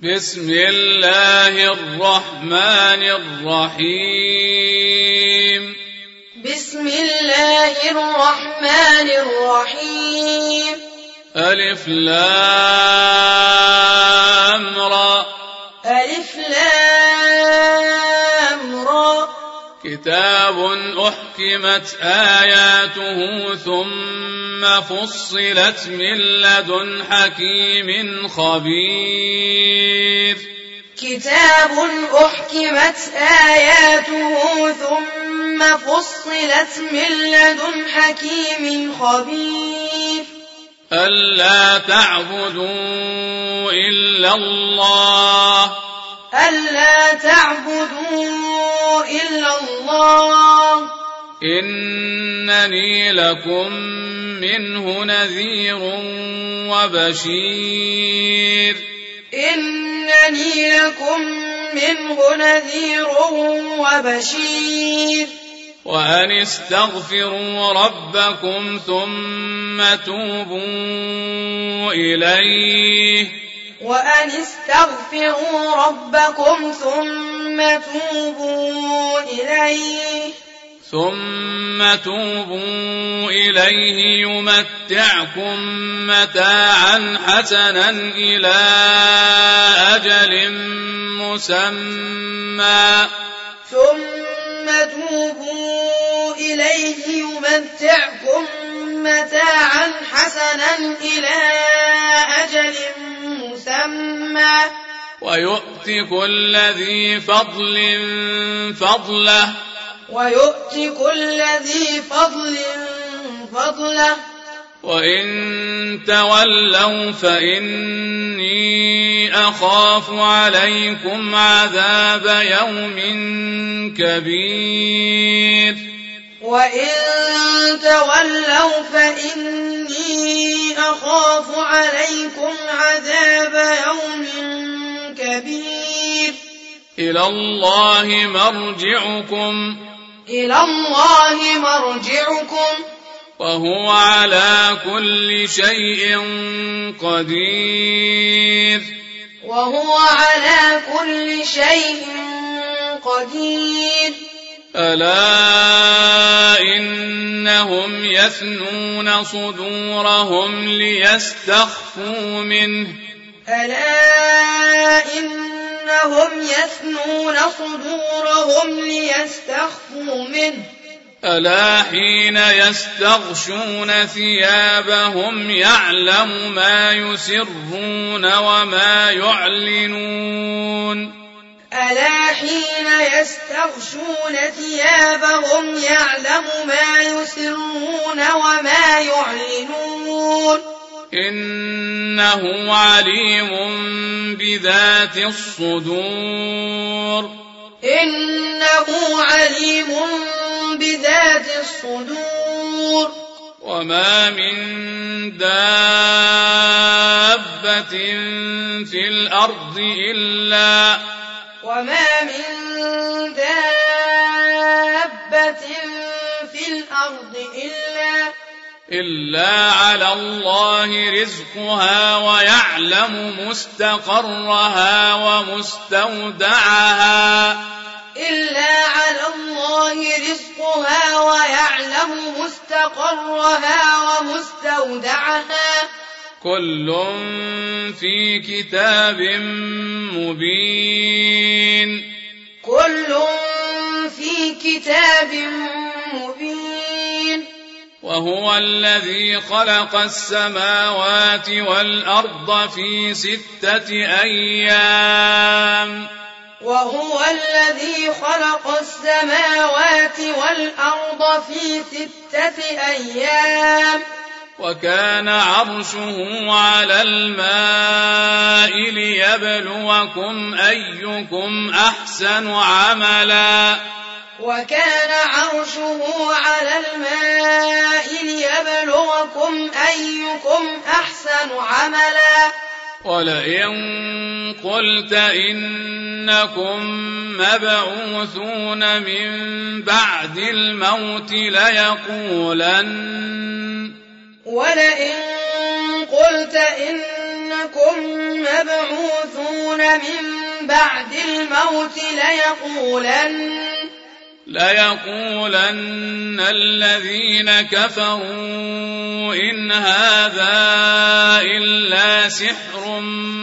بسم الله الرحمن الرحيم بسم الله الرحمن الرحيم ألف لام را ألف لام را كتاب أحكمت آياته ثم فصلت من لدن حكيم خبير كتاب أحكمت آياته ثم فصلت من لدن حكيم خبير ألا تعبدوا إلا الله ألا تعبدوا إلا الله إنني لكم منه نذير وبشير إنني لكم منه نذير وبشير وأن استغفروا ربكم ثم توبوا إليه وأن استغفروا ربكم ثم توبوا إليه يمتعكم متاعا حسنا إلى أجل مسمى ثم توبوا إليه يمتعكم متاعا حسنا إلى أجل مسمى ويؤت كل ذي فضل فضله وإن تولوا فإني أخاف عليكم عذاب يوم كبير وإن تولوا فإني أخاف عليكم عذاب يوم كبير إلى الله مرجعكم وهو على كل شيء قدير ألا إنهم يثنون صدورهم ليستخفوا منه ألا حين يستغشون ثيابهم يعلم ما يسرون وما يعلنون إنه عليم بذات الصدور وما من دابة في الأرض إلا على الله رزقها ويعلم مستقرها ومستودعها كل في كتاب مبين وهو الذي خلق السماوات والأرض في 6 أيام وكان عرشه على الماء ليبلوكم أيكم أحسن عملا ولئن قلت إنكم مبعوثون من بعد الموت ليقولن إنكم مبعوثون من بعد الموت ليقولن الذين كفروا إن هذا إلا سحر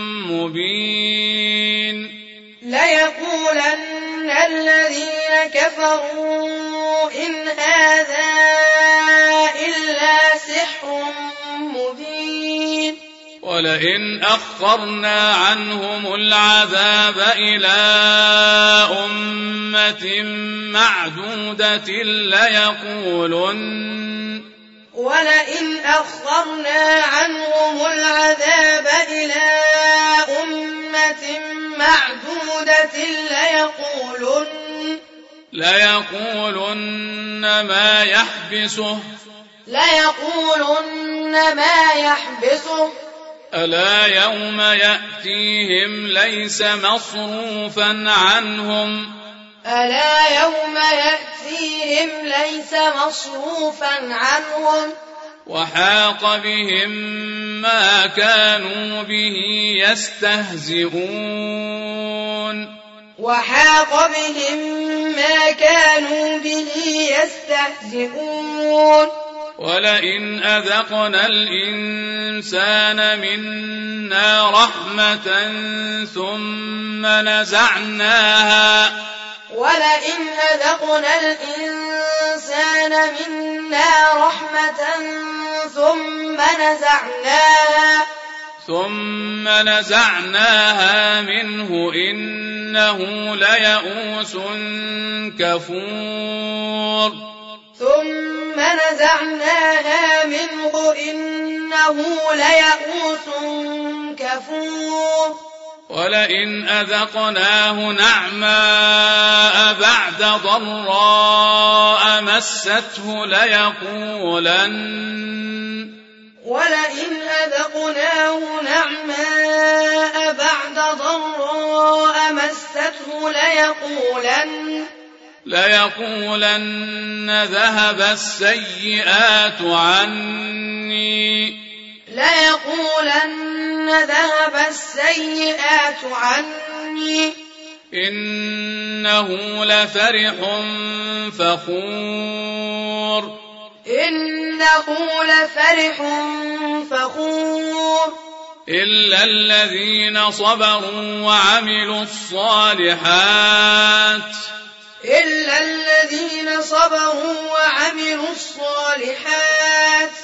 مبين. ليقولن الذين كفروا إن هذا إلا سحر مبين. ولئن أخرنا عنهم العذاب إلى أمة معدودة ولئن أخرنا عنهم العذاب إلى أمة معدودة ليقولن ما يحبسه ألا يوم يأتيهم ليس مصروفا عنهم وحاق بهم ما كانوا به يستهزئون. ولئن أذقنا الإنسان منا رحمة ثم نزعناها منه إنه ليئوس كفور. ولئن أذقناه نعماء بعد ضراء مسته ليقولن ذهب السيئات عني إنه لفرح فخور. إلا الذين صبروا وعملوا الصالحات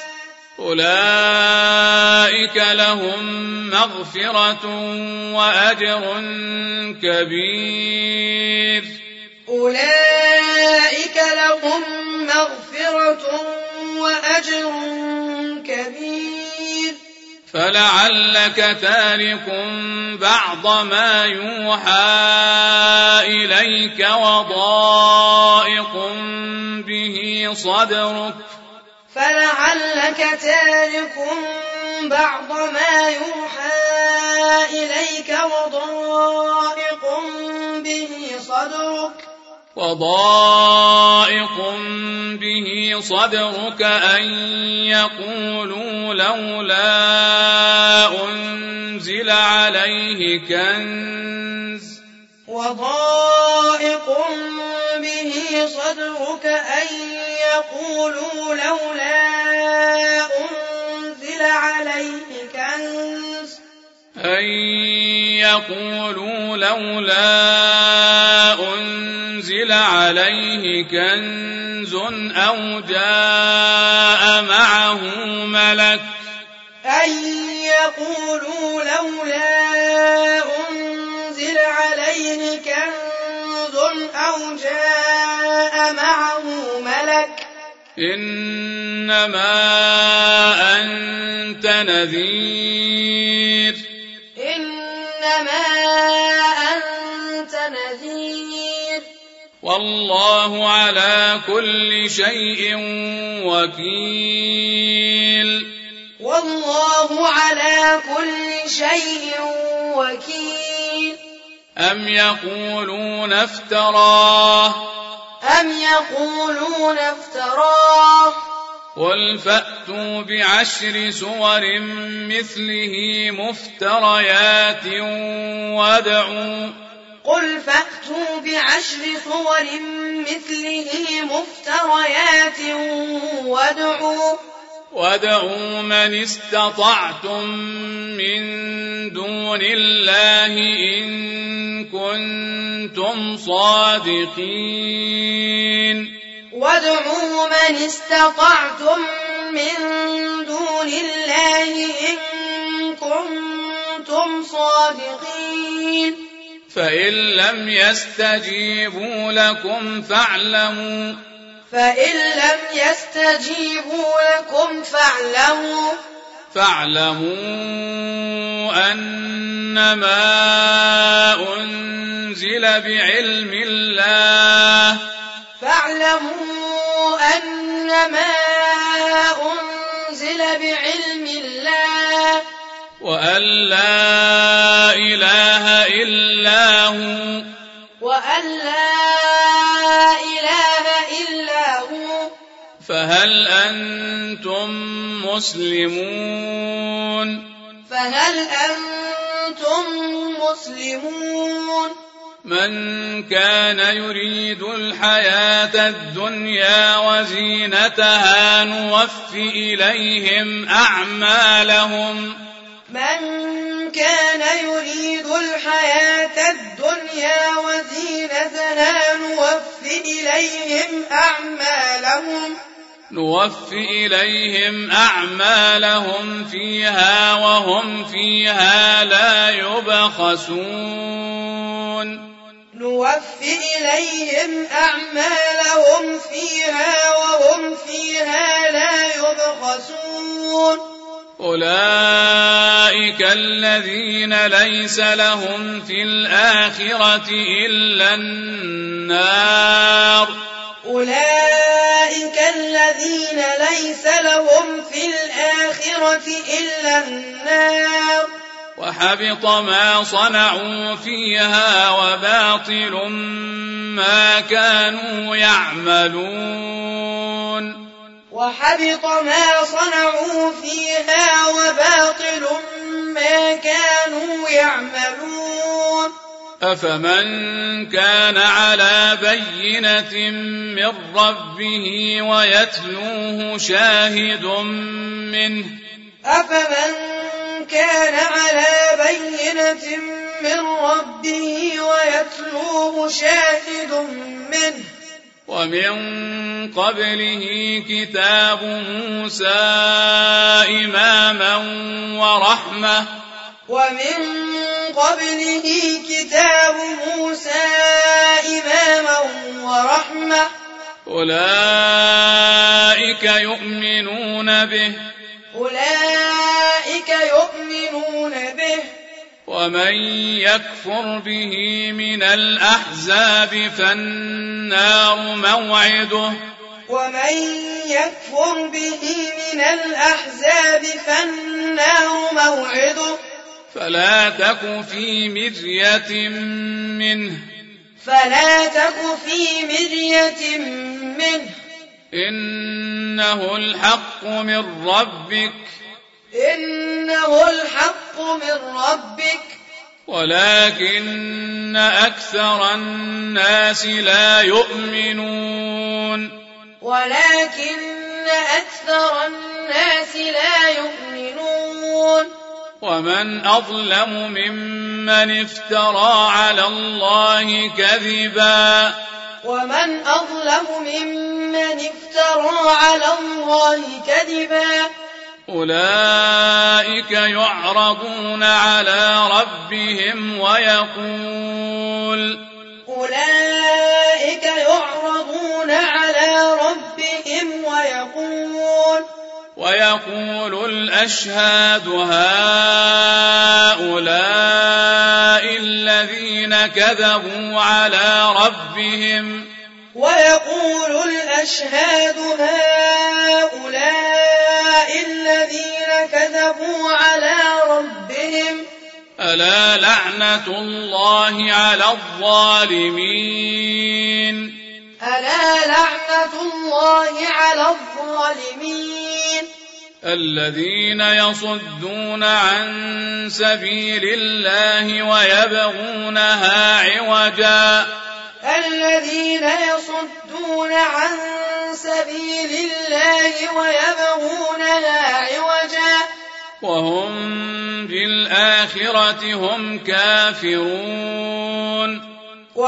أولئك لهم مغفرة وأجر كبير. فلعلك تارك بعض ما يوحى إليك وضائق به صدرك أن يقولوا لولا أنزل عليه كنز أو جاء معه ملك إنما أنت نذير والله على كل شيء وكيل. أم يقولون افتراه قل فأتوا بعشر سور مثله مفتريات وادعوا من استطعتم من دون الله إن كنتم صادقين. فإن لم يستجيبوا لكم فاعلموا أنما أنزل بعلم الله وأن لا إله إلا هو فهل أنتم مسلمون؟ من كان يريد الحياة الدنيا وزينتها نوف إليهم أعمالهم فيها وهم فيها لا يبخسون. أولئك الذين ليس لهم في الآخرة إلا النار وحبط ما صنعوا فيها وباطل ما كانوا يعملون. أفمن كان على بينة من ربه ويتلوه شاهد منه ومن قبله كتاب موسى إماما ورحمة أولئك يؤمنون به ومن يكفر به من الأحزاب فالنار موعده فلا تك في مرية منه إنه الحق من ربك ولكن أكثر الناس لا يؤمنون. ومن أظلم ممن افترى على الله كذبا أولئك يعرضون على ربهم ويقول الأشهاد هؤلاء الذين كذبوا على ربهم ألا لعنة الله على الظالمين. ألا لعنة الله على الظالمين الذين يصدون عن سبيل الله ويبغونها عوجا الذين يصدون عن سبيل الله ويبغونها عوجا وهم بالآخرة هم كافرون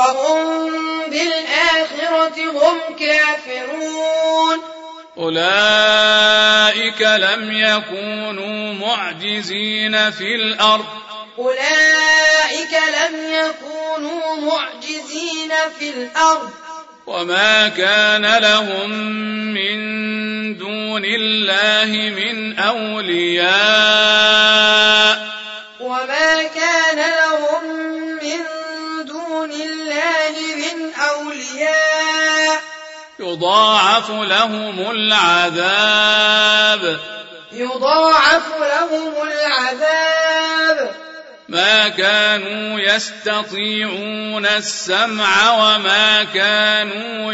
أولئك لم يكونوا معجزين في الأرض وما كان لهم من دون الله من أولياء يضاعف لهم العذاب ما كانوا يستطيعون السمع وما كانوا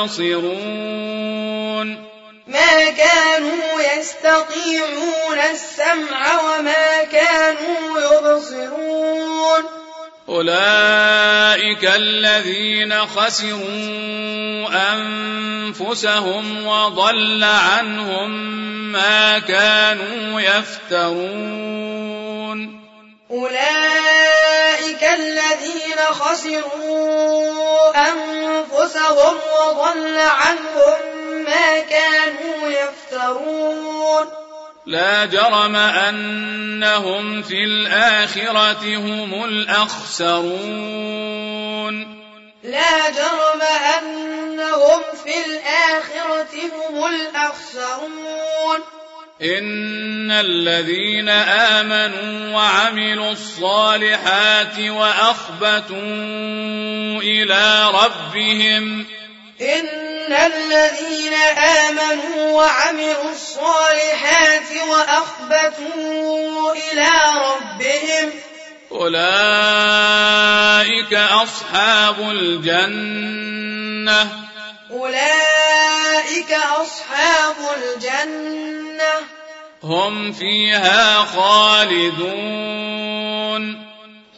يبصرون أولئك الذين خسروا أنفسهم وضل عنهم ما كانوا يفترون لا جرم أنهم في الآخرة هم الأخسرون إن الذين آمنوا وعملوا الصالحات وأخبتوا إلى ربهم أولئك أصحاب الجنة هم فيها خالدون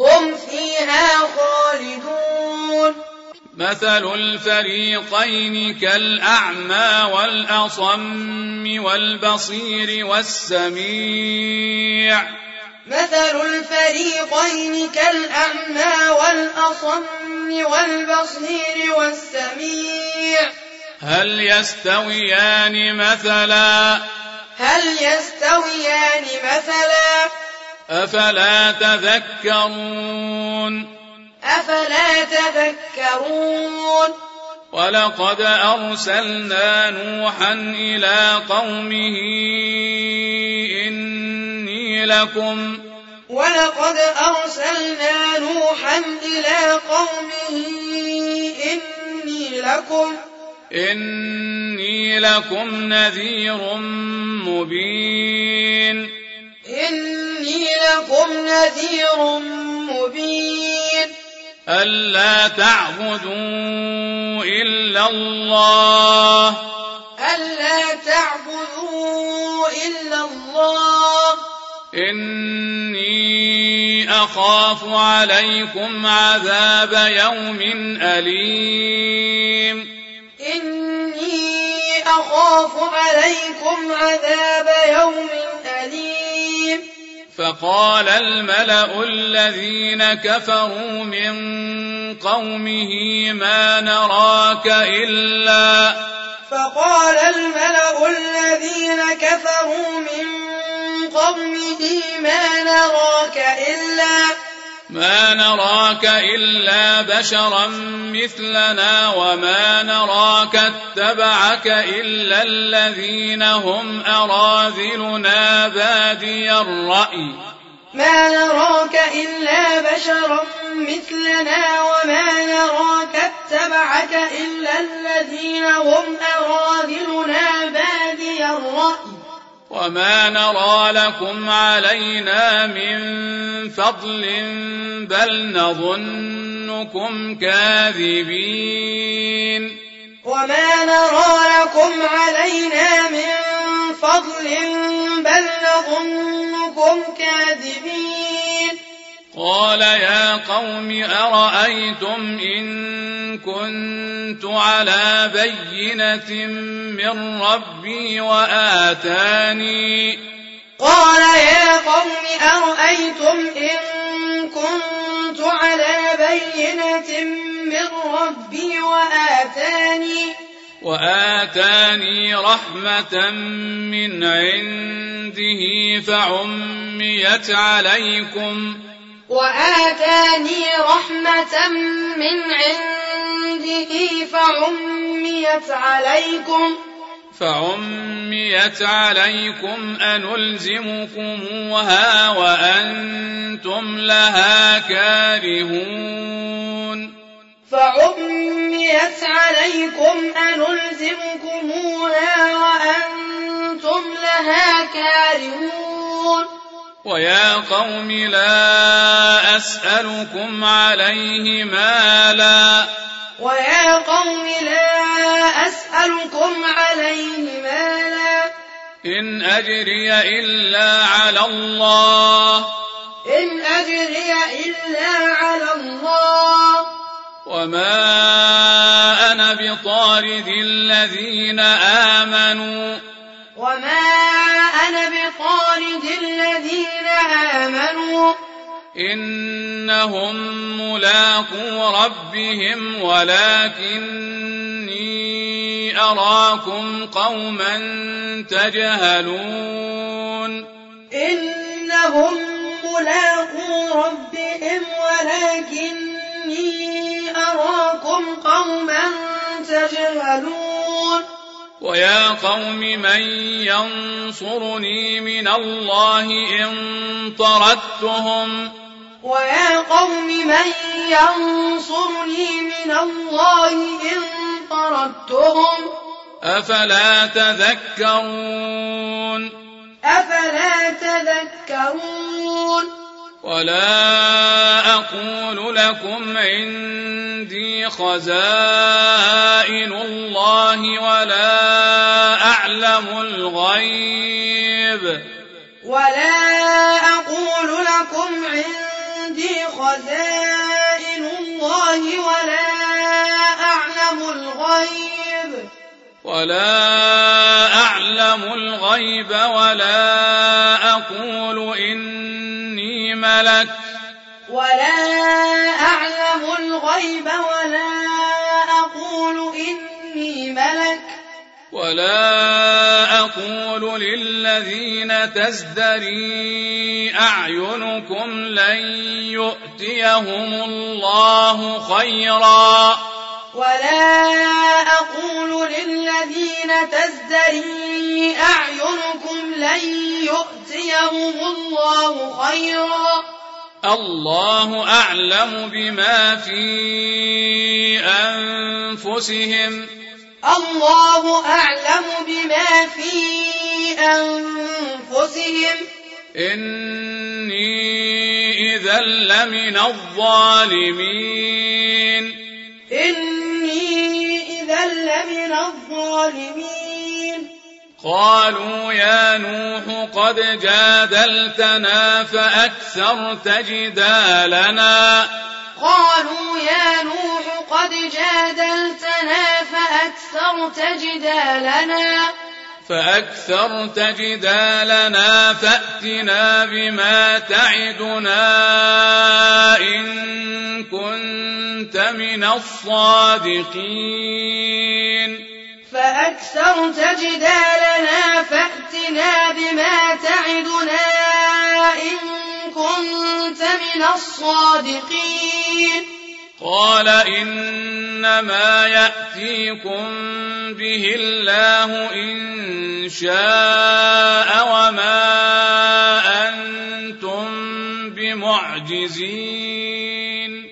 مثل الفريقين كالأعمى والأصم والبصير والسميع هل يستويان مثلا أفلا تذكرون ولقد أرسلنا نوحا إلى قومه إني لكم نذير مبين ألا تعبدوا إلا الله إني أخاف عليكم عذاب يوم أليم فقال الملأ الذين كفروا من قومه ما نراك إلا بشرا مثلنا وما نراك اتبعك إلا الذين هم أراذلنا بادي الرأي وما نرى لكم علينا من فضل بل نظنكم كاذبين وما نرى لكم علينا من فضل بل نظنكم كاذبين قال يا قوم أرأيتم إن كنت على بينة من ربي وآتاني قال يا قوم أرأيتم إن كنت على بينة من ربي وآتاني رحمة من عنده فعميت عليكم فعميت عليكم أنلزمكموها وأنتم لها كارهون ويا قوم لا أسألكم عليه مالا إن أجري إلا على الله وما أنا بطارد الذين آمنوا إنهم ملاقو ربهم ولكني أراكم قوما تجهلون ويا قوم من ينصرني من الله إن طردتهم أفلا تذكرون ولا أقول لكم عندي خزائن الله ولا أعلم الغيب ولا أقول إني ملك ولا أقول للذين تزدري أعينكم لن يؤتيهم الله خيرا الله أعلم بما في أنفسهم إني إذا لمن الظالمين قالوا يا نوح قد جادلتنا فأكثرت جدالنا فأتنا بما تعدنا إن كنت من الصادقين قال إنما يأتيكم به الله إن شاء وما أنتم بمعجزين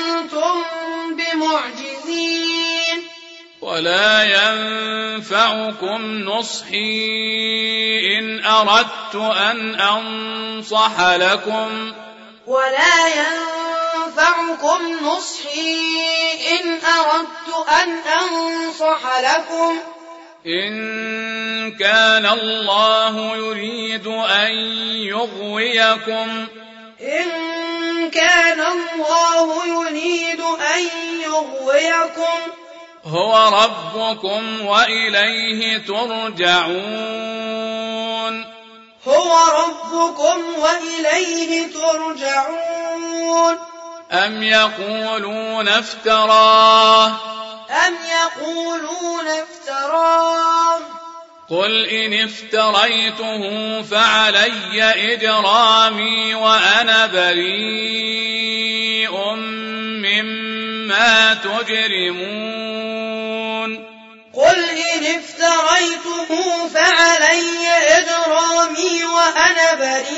ولا ينفعكم ينفعكم نصحي إن أردت أن أنصح لكم ولا ينفعكم نصحي إن أردت أن أنصح لكم إن كان الله يريد أن يغويكم إن كان الله يريد أن يغويكم هو ربكم وإليه ترجعون هو ربكم وإليه ترجعون أم يقولون افتراه قل إن افتريته فعلي إجرامي وأنا بريء مما تجرمون قل إن افتريته فعلي إجرامي وأنا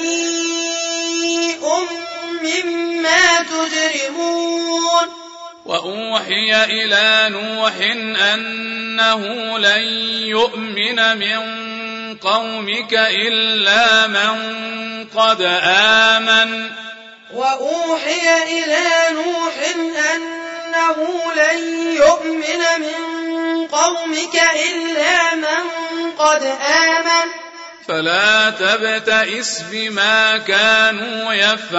بريء مما تجرمون وأوحي إلى نوح أنه لن يؤمن من قومك إلا من قد آمن وأوحي إلى نوح أنه لن يؤمن من قومك إلا من قد آمن فلا تبتئس بما كانوا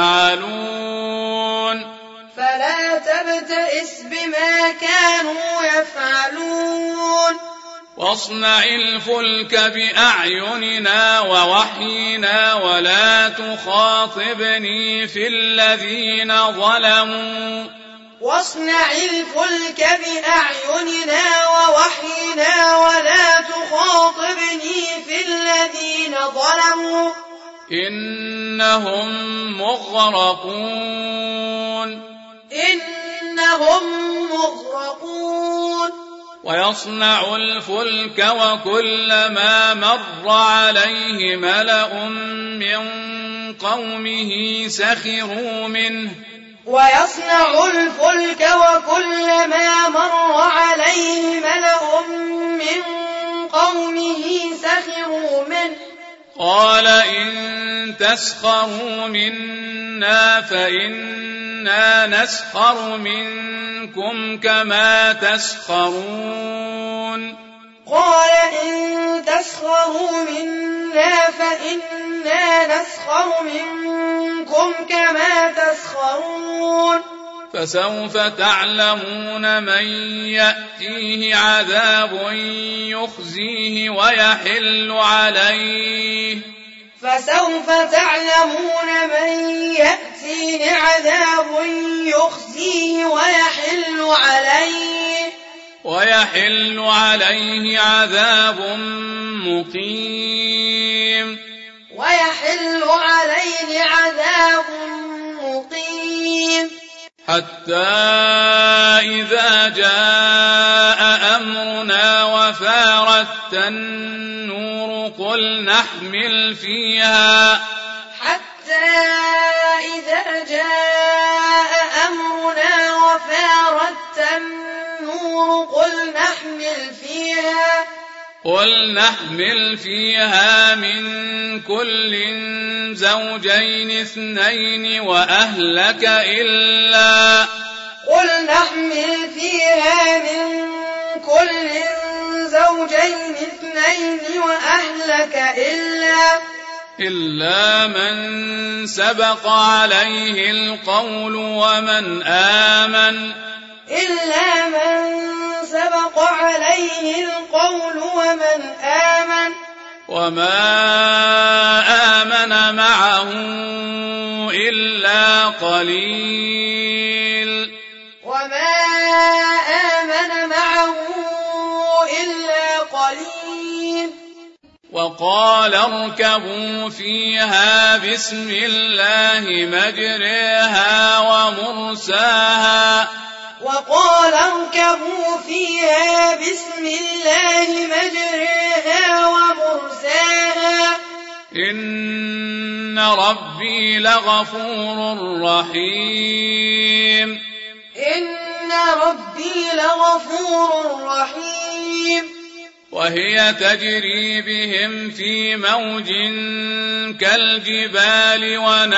يفعلون واصنع الفلك بأعيننا ووحينا ولا تخاطبني في الذين ظلموا واصنع الفلك بأعيننا ووحينا ولا تخاطبني في الذين ظلموا إنهم مغرقون ويصنع الفلك وكلما مر عليه ملأ من قومه سخروا منه قال إن تسخروا منا فإنا نسخر منكم كما تسخرون فسوف تعلمون من يأتيه عذاب يخزيه ويحل عليه عذاب مقيم حتى إذا جاء أمرنا وفارت النور قل نحمل فيها من كل زوجين اثنين وأهلك إلا من سبق عليه القول ومن آمن وما آمن معه إلا قليل وقال اركبوا فيها بسم الله مجريها ومرساها إن ربي لغفور رحيم وهي تجري بهم في موج كالجبال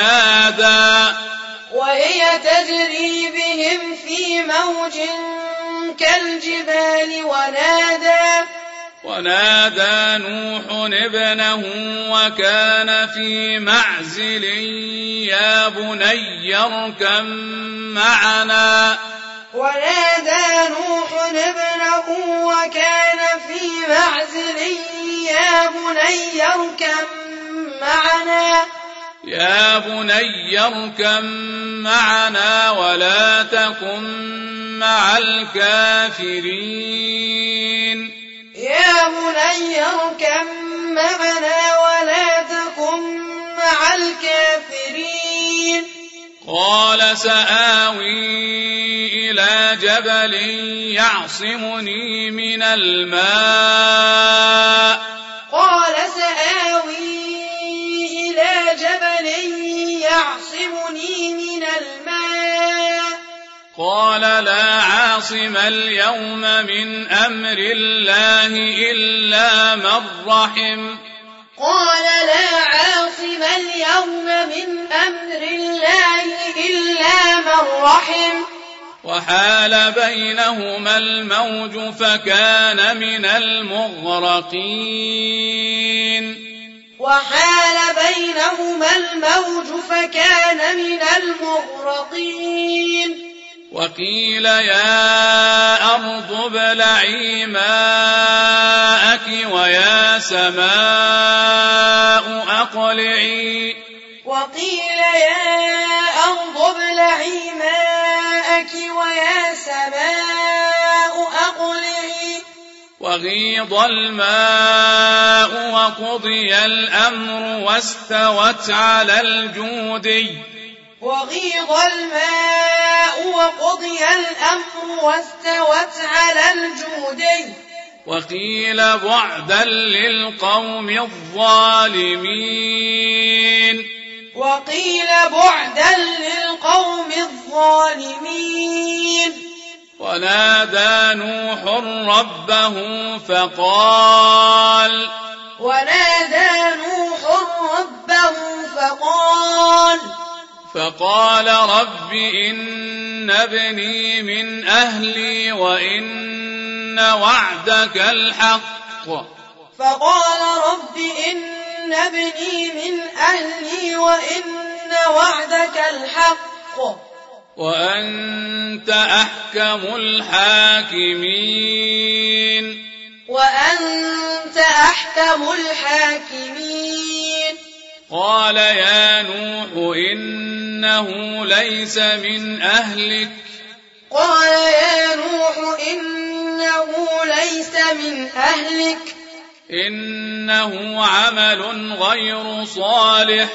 ونادى نوح ابنه وكان في معزل يا بني اركب معنا ولا تكن مع الكافرين قال سآوي إلى جبل يعصمني من الماء قال لا عاصم اليوم من أمر الله إلا من رحم وحال بينهما الموج فكان من المغرقين وقيل يا أرض ابلعي ماءك ويا سماء أقلعي وغيض الماء وقضي الأمر واستوت على الجودي وقيل بعدا للقوم الظالمين ونادى نوح ربه فقال رب إن ابني من أهلي وإن وعدك الحق وأنت أحكم الحاكمين قال يا نوح إنه ليس من أهلك إنه عمل غير صالح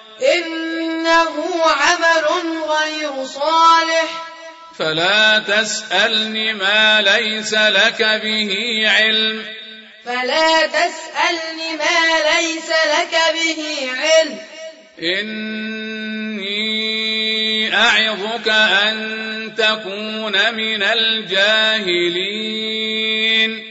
فلا تسألني ما ليس لك به علم إني أعظك أن تكون من الجاهلين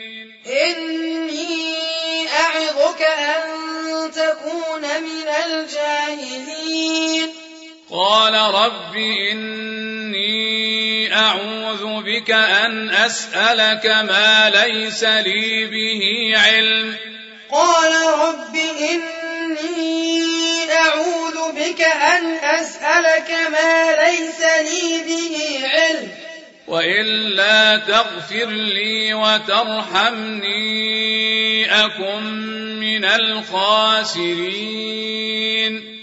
قال رب إني أعوذ بك أن أسألك ما ليس لي به علم وإلا تغفر لي وترحمني أكن من الخاسرين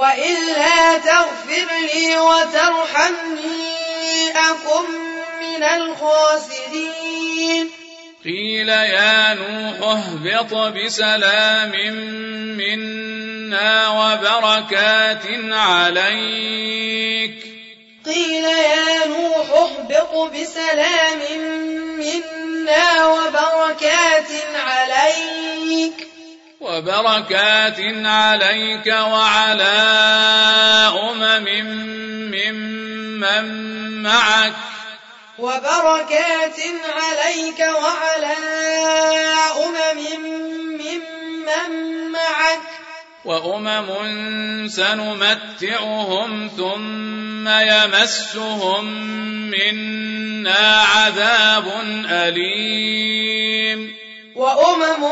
قيل يا نوح اهبط بسلام منا وبركات عليك وعلى أمم ممن معك وبركات عليك وعلى ممن معك وأمم سنمتعهم ثم يمسهم منا عذاب أليم وأمم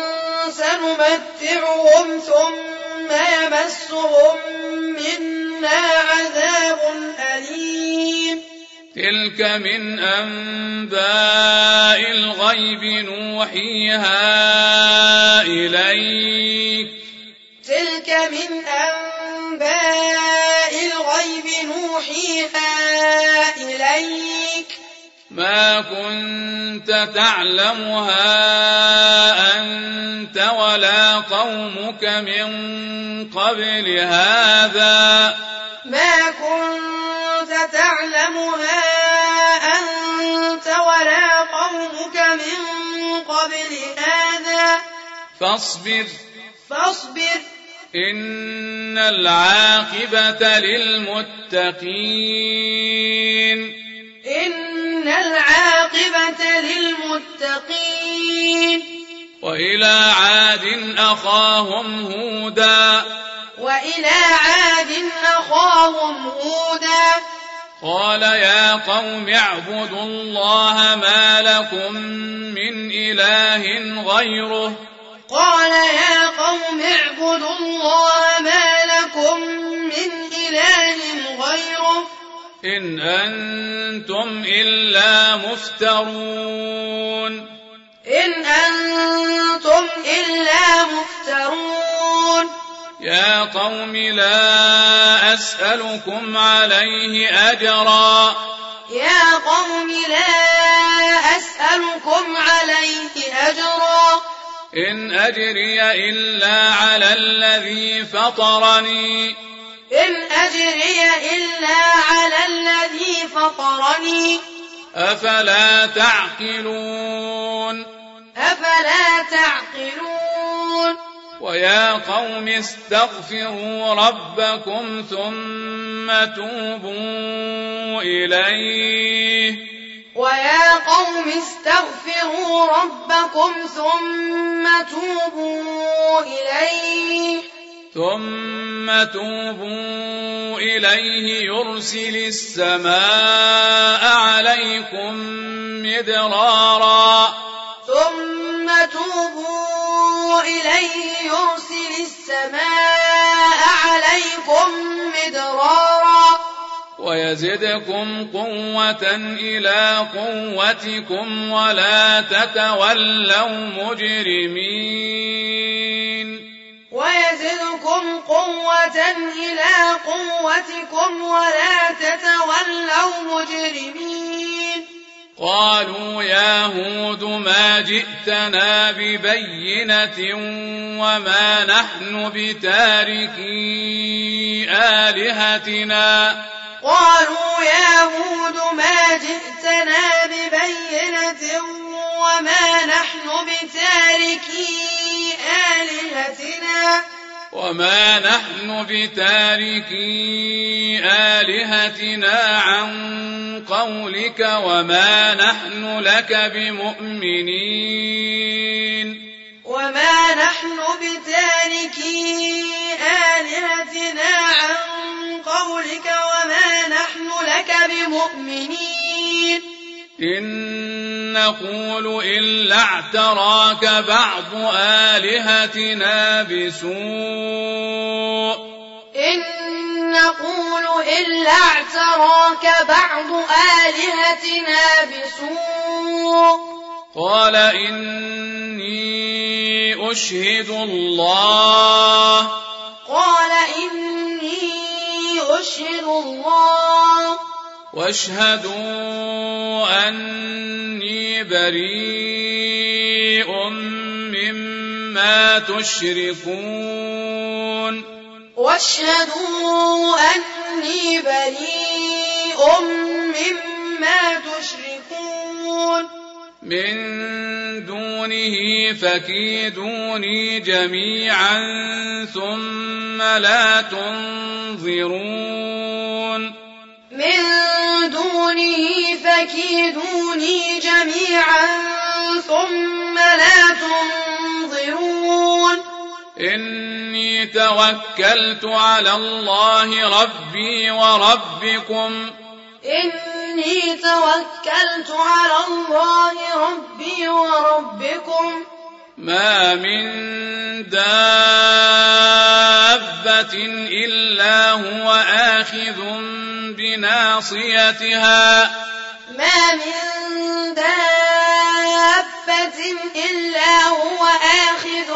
سنمتعهم ثم يمسهم منا عذاب أليم تلك من أنباء الغيب نوحيها إليك تلك من أنباء الغيب نوحيها إليك ما كنت تعلمها أنت ولا قومك من قبل هذا ما كنت تعلمها أنت ولا قومك من قبل هذا فاصبر إن العاقبة للمتقين إن العاقبة للمتقين وإلى عاد أخاهم هودا قال يا قوم اعبدوا الله ما لكم من إله غيره إن أنتم إلا مفترون يا قوم لا أسألكم عليه أجرا إن أجري إلا على الذي فطرني أفلا تعقلون ويا قوم استغفروا ربكم ثم توبوا إليه يرسل السماء عليكم مدرارا ويزدكم قوة إلى قوتكم ولا تتولوا مجرمين قالوا يا هود ما جئتنا ببينة وما نحن بتاركي آلهتنا عن قولك وما نحن لك بمؤمنين إن نقول إلا اعتراك بعض آلهتنا بسوء قال إني أشهد الله واشهدوا أني بريء مما تشركون من دونه فكيدوني جميعا ثم لا تنظرون من دونه فكيدوني جميعا ثم لا تنظرون إني توكلت على الله ربي وربكم إني توكلت على الله ربي وربكم ما من دابة إلا هو آخذ بناصيتها ما من دابة إلا هو آخذ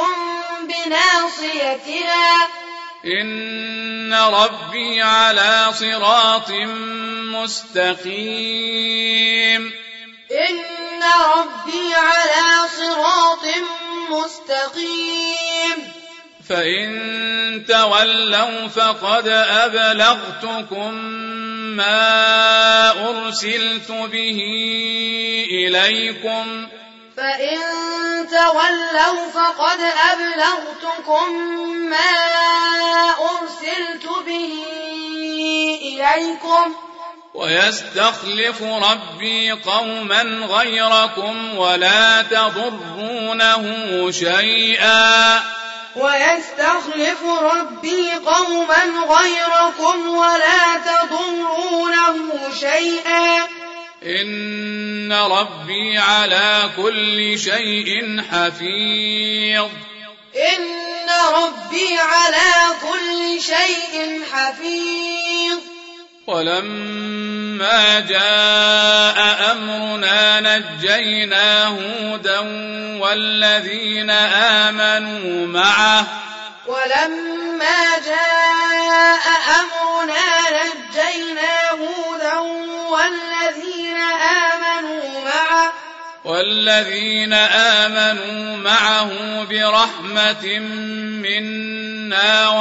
بناصيتها إن ربي على صراط مستقيم إن ربي على صراط مستقيم فإن تولوا فقد أبلغتكم ما أرسلت به إليكم فإن تولوا فقد أبلغتكم ما أرسلت به إليكم ويستخلف ربي قوما غيركم ولا تضرونه شيئا ويستخلف ربي قوما غيركم ولا تضرونه شيئا إن ربي على كل شيء حفيظ إن ربي على كل شيء حفيظ ولما جاء أمرنا نجينا هودا والذين آمنوا معه ولما جاء أمرنا نجينا هودا والذين آمنوا معه برحمة منا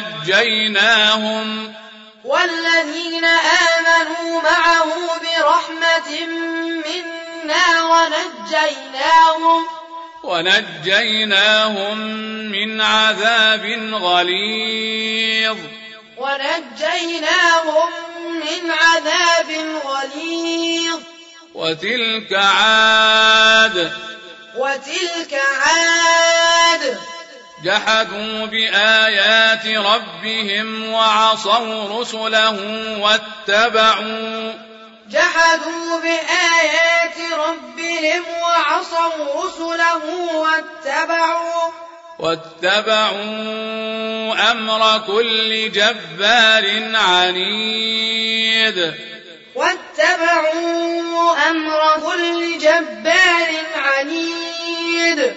ونجيناهم من عذاب غليظ وتلك عاد جحدوا بآيات ربهم وعصوا رسله واتبعوا أمر كل جبار عنيد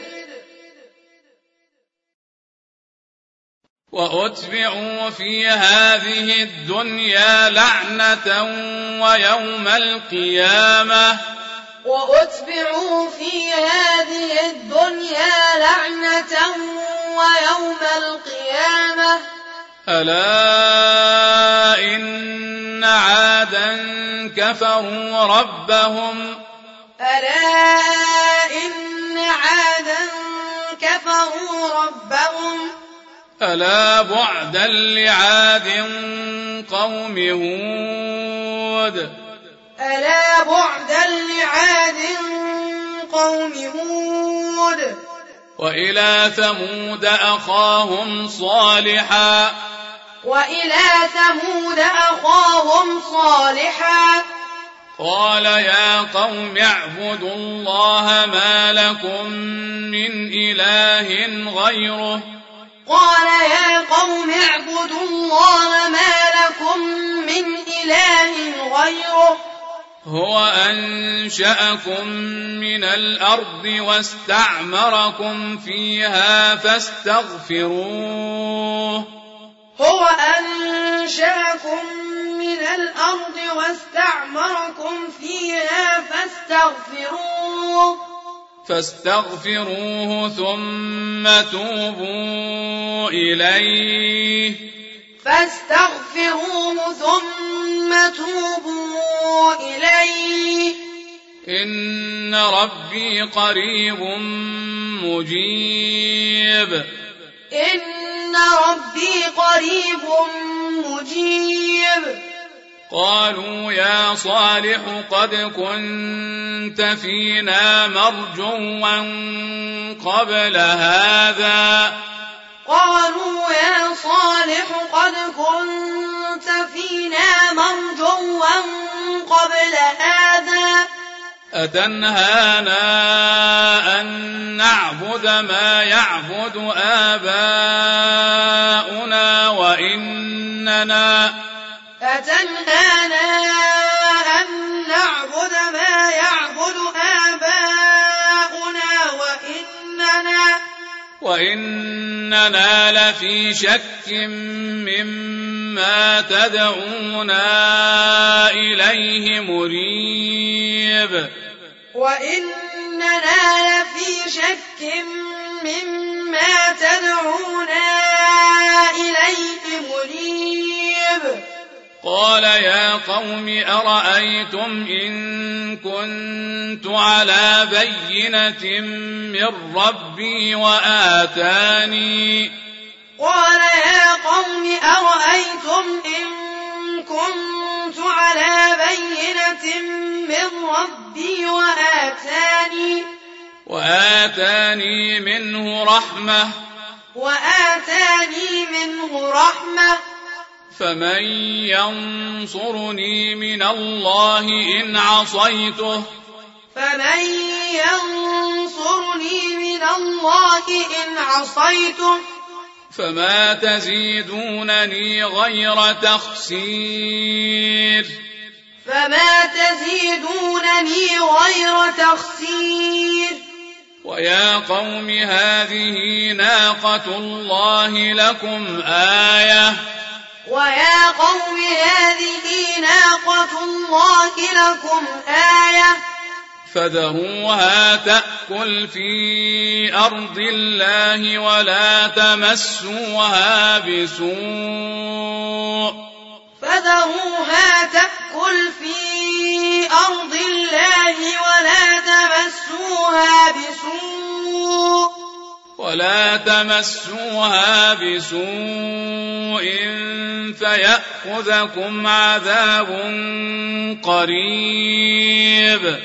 وأتبعوا في هذه الدنيا لعنة ويوم القيامة ألا إن عادا كفروا ربهم ألا بعدا لعاد قوم هود وإلى ثمود أخاهم صالحا قال يا قوم اعبدوا الله ما لكم من إله غيره هو أنشأكم من الأرض واستعمركم فيها فاستغفروه ثم توبوا إليه إن ربي قريب مجيب قالوا يا صالح قد كنت فينا مرجوا قبل هذا قالوا يا صالح قد كنت فينا مرجوا قبل هذا أتنهانا أن نعبد ما يعبد آباؤنا وإننا وإننا لفي شك مما تدعونا إليه مريب وإننا لفي شك مما تدعونا إليه مريب قال يا قوم أرأيتم إن كنت على بينة من ربي وآتاني قال يا قوم أرأيتم إن كنت على بينة من ربي وآتاني منه رحمة فمن ينصرني من الله إن عصيته فما تزيدونني غير تخسير ويا قوم هذه ناقة الله لكم آية فذروها تأكل في أرض الله ولا تمسوها بسوء فيأخذكم عذاب قريب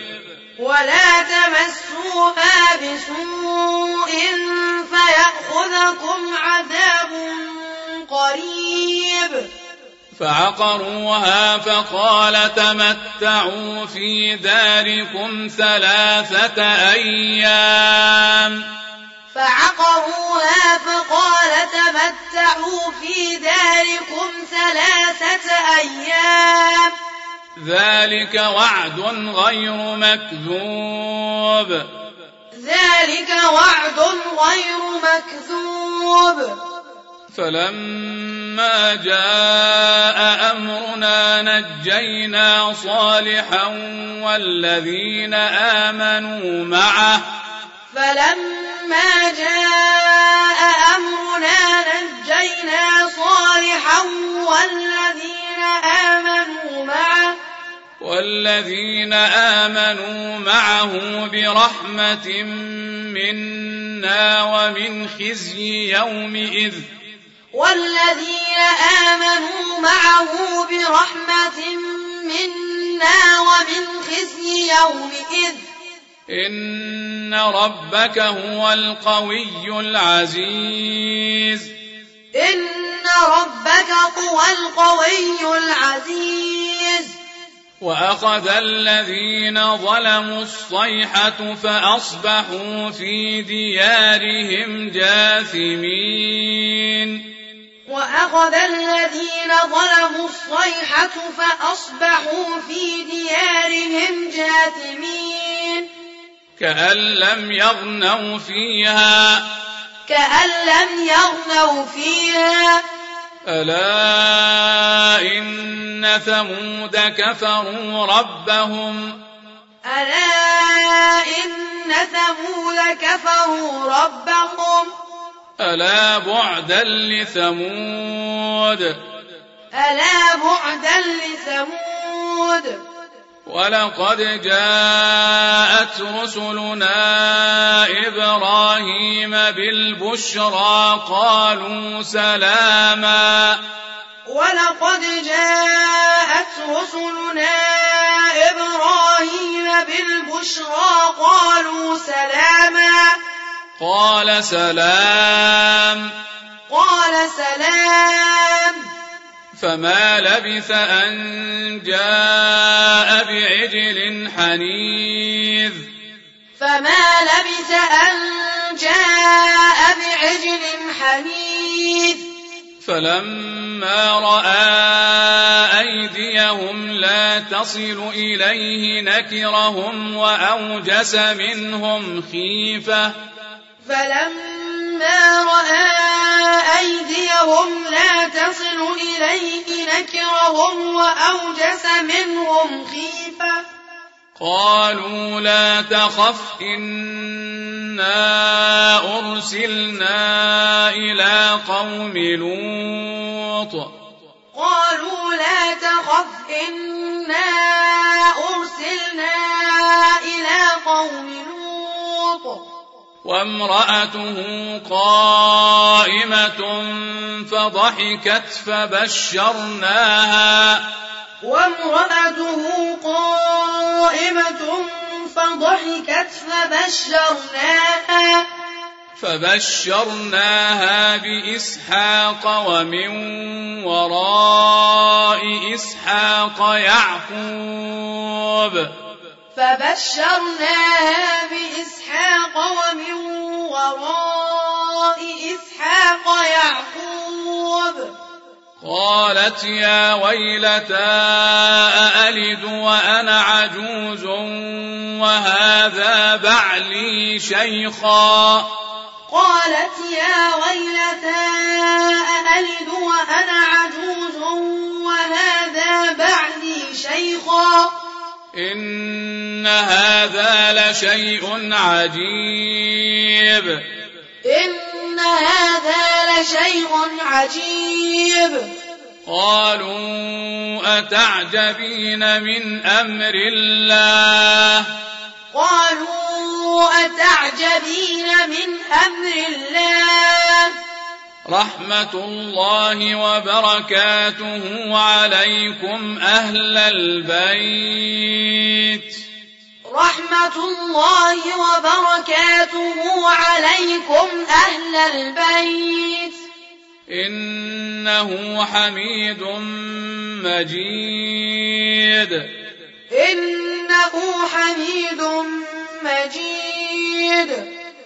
فعقروها فقال تمتعوا في داركم 3 أيام ذلك وعد غير مكذوب فلما جاء أمرنا نجينا صالحا والذين آمنوا معه برحمة منا ومن خزي يومئذ إن ربك هو القوي العزيز وأخذ الذين ظلموا الصيحة فأصبحوا في ديارهم جاثمين كأن لم يغنوا فيها ألا إن ثمود كفروا ربهم ألا بعدا لثمود ولقد جاءت رسلنا إبراهيم بالبشرى قالوا سلاما ولقد جاءت رسلنا إبراهيم بالبشرى قالوا سلاما قال سلام فما لبث أن جاء بعجل حنيذ فلما رأى أيديهم لا تصل إليه نكرهم وأوجس منهم خيفة قالوا لا تخف إنا أرسلنا إلى قوم لوط وامرأته قائمة فضحكت فبشرناها بإسحاق ومن وراء إسحاق يعقوب قالت يا ويلتى أألد وأنا عجوز وهذا بعلي شيخا إن هذا لشيء عجيب قالوا أتعجبين من أمر الله رحمة الله وبركاته عليكم أهل البيت إنه حميد مجيد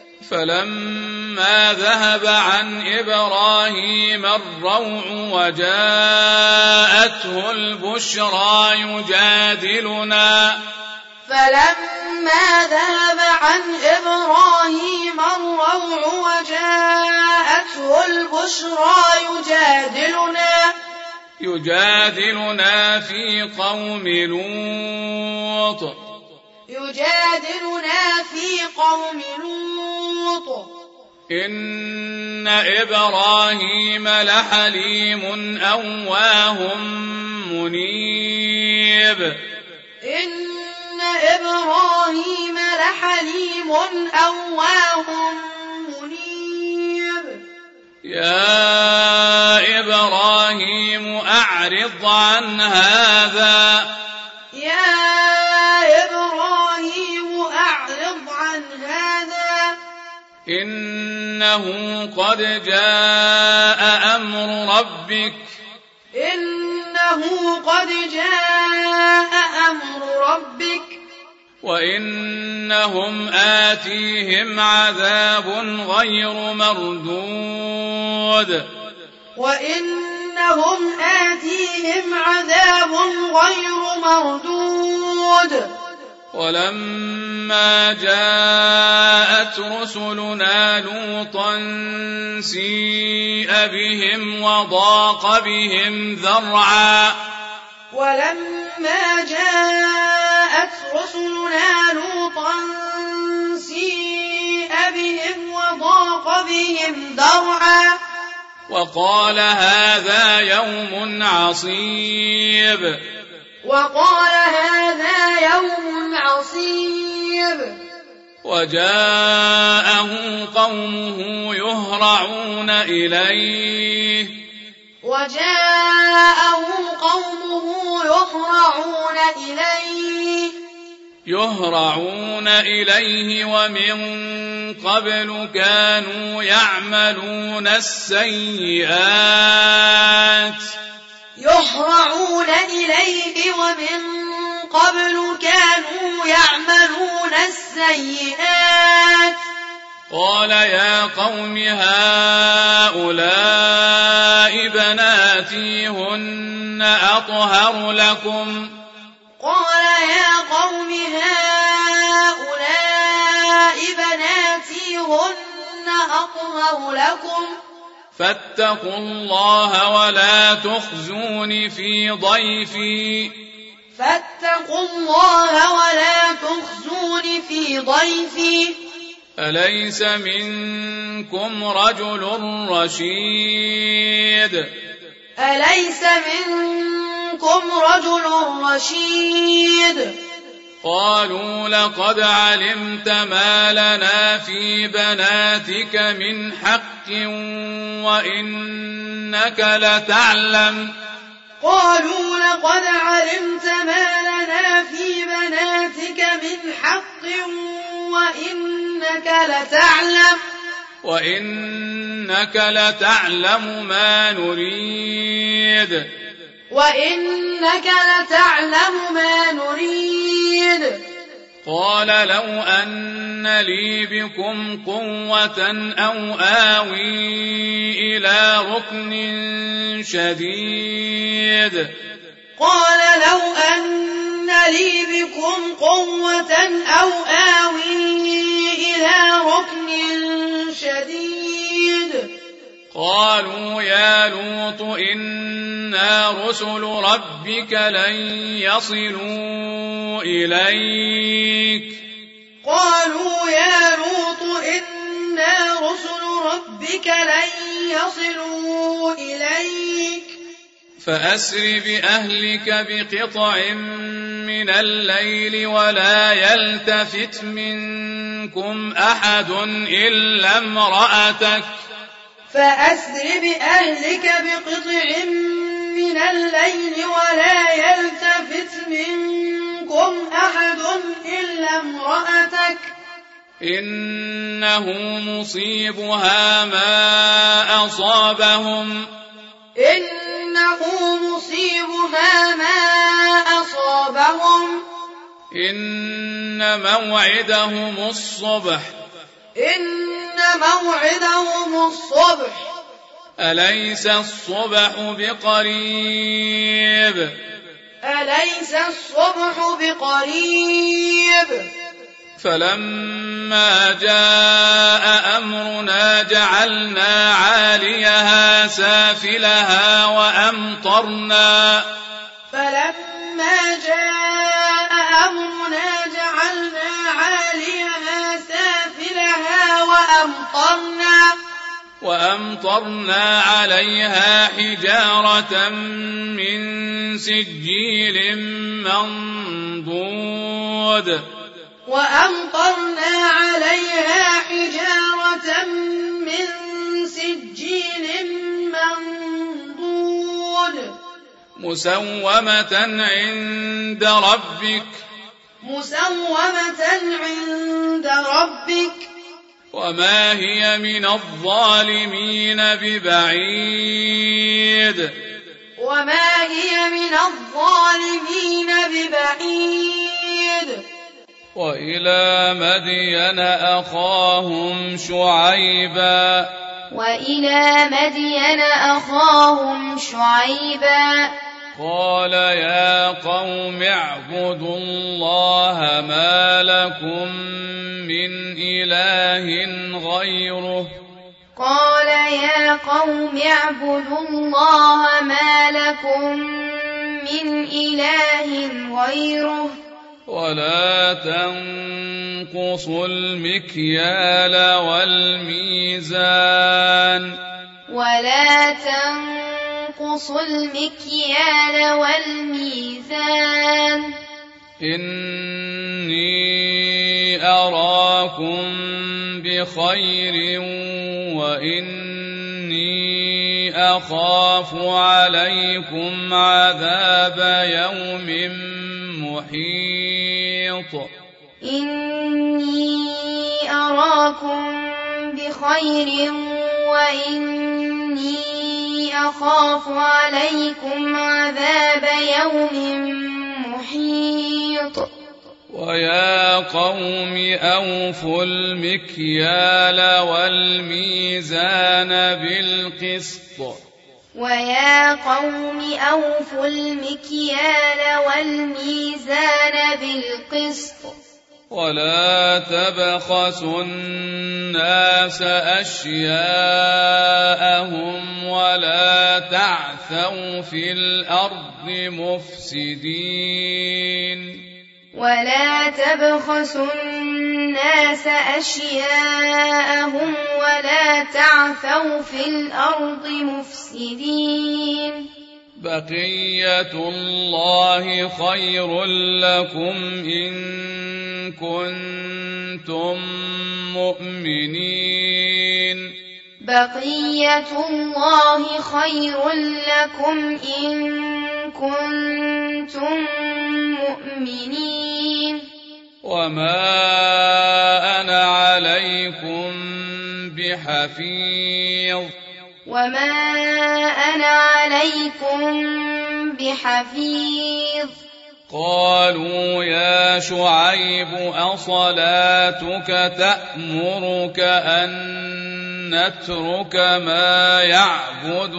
فلما ذهب عن إبراهيم الروع وجاءته البشرى يجادلنا في قوم لوط إن إبراهيم لحليم أواه منيب يا إبراهيم أعرض عن هذا إنه قد جاء أمر ربك وإنهم آتيهم عذاب غير مردود ولما جاءت رسلنا لوطا سيء بهم وضاق بهم ذرعا وقال هذا يوم عصيب وجاءه قومه يهرعون إليه وجاءه قومه يهرعون إليه ومن قبل كانوا يعملون السيئات قال يا قوم هؤلاء بناتي هن أطهر لكم فاتقوا الله ولا تخزون في ضيفي أليس منكم رجل رشيد قالوا لقد علمت ما لنا في بناتك من حق وإنك لتعلم ما نريد قال لو أن لي بكم قوة أو آوي إلى ركن شديد قالوا يا لوط إنا رسل ربك لن يصلوا إليك فأسر بأهلك بقطع من الليل ولا يلتفت منكم أحد إلا امرأتك إنه مصيبها ما أصابهم إن موعدهم الصبح أليس الصبح بقريب فلما جاء أمرنا جعلنا عاليها سافلها وأمطرنا عليها حجارة من سجيل منضود مسومة عند ربك وما هي من الظالمين ببعيد وإلى مدين أخاهم شعيبا قال يا قوم اعبدوا الله ما لكم من إله غيره ولا تنقصوا المكيال والميزان إني أراكم بخير وإني أخاف عليكم عذاب يوم محيط إني أراكم بخير وإني أخاف عليكم عذاب يوم محيط ويا قوم أوفوا المكيال والميزان بالقسط ويا قوم أوفوا المكيال والميزان بالقسط ولا تبخسوا الناس أشياءهم ولا تعثوا في الأرض مفسدين ولا تبخسوا الناس أشياءهم ولا تعثوا في الأرض مفسدين بقية الله خير لكم إن كنتم مؤمنين بقية الله خير لكم إن كنتم مؤمنين وما أنا عليكم بحفيظ وما أنا عليكم بحفيظ قالوا يا شعيب أصلاتك تأمرك أن نترك ما يعبد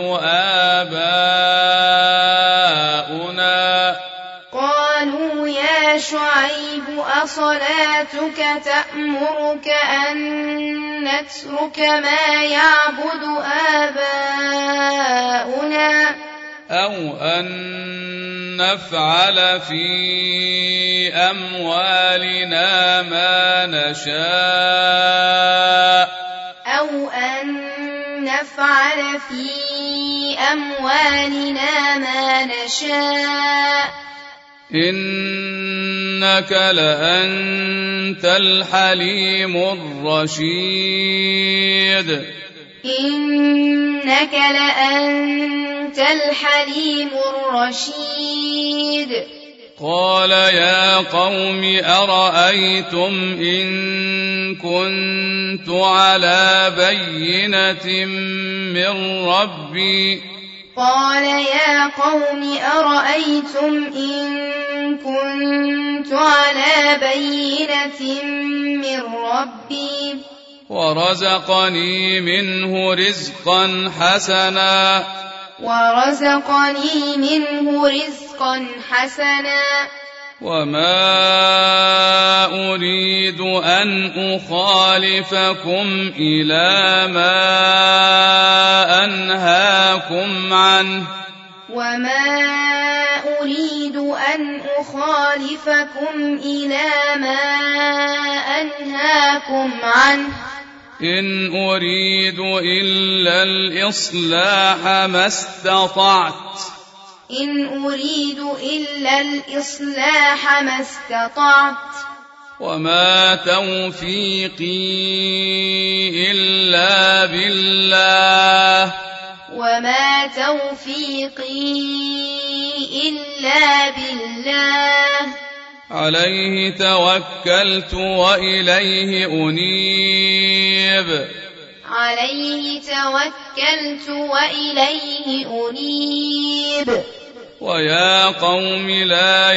آباؤنا قالوا يا شعيب أصلاتك تأمرك أن نترك ما يعبد آباؤنا أو أن نفعل في أموالنا ما نشاء أو أن نفعل في أموالنا ما نشاء إنك لأنت الحليم الرشيد إنك لأنت الحليم الرشيد قال يا قوم أرأيتم إن كنت على بينة من ربي قال يا قوم أرأيتم إن كنت على بينة من ربي ورزقني منه رزقا حسنا وما أريد أن أخالفكم إلى ما أنهاكم عنه إن أريد إلا الإصلاح ما استطعت وما توفيقي إلا بالله عليه توكلت وإليه أنيب ويا قوم لا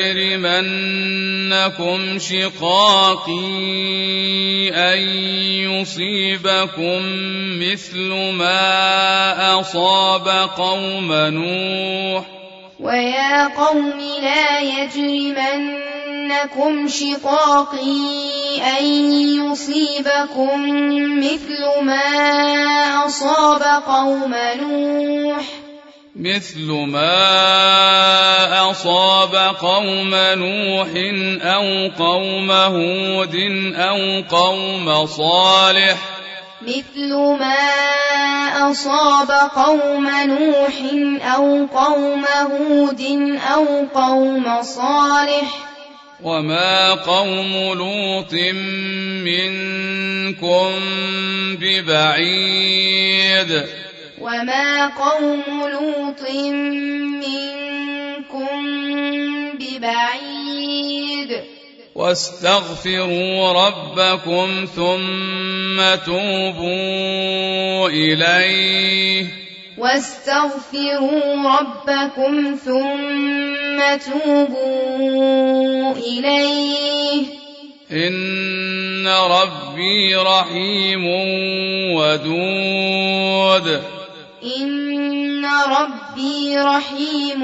يجرمنكم شقاقي أن يصيبكم مثل ما أصاب قوم نوح ويا قوم لا يجرمنكم شقاقي أن يصيبكم مثل ما أصاب قوم نوح أو قوم هود أو قوم صالح وما قوم لوط منكم ببعيد وما قوم لوط منكم ببعيد واستغفروا ربكم ثم توبوا إليه واستغفروا ربكم ثم توبوا إليه إن ربي رحيم ودود إن ربي رحيم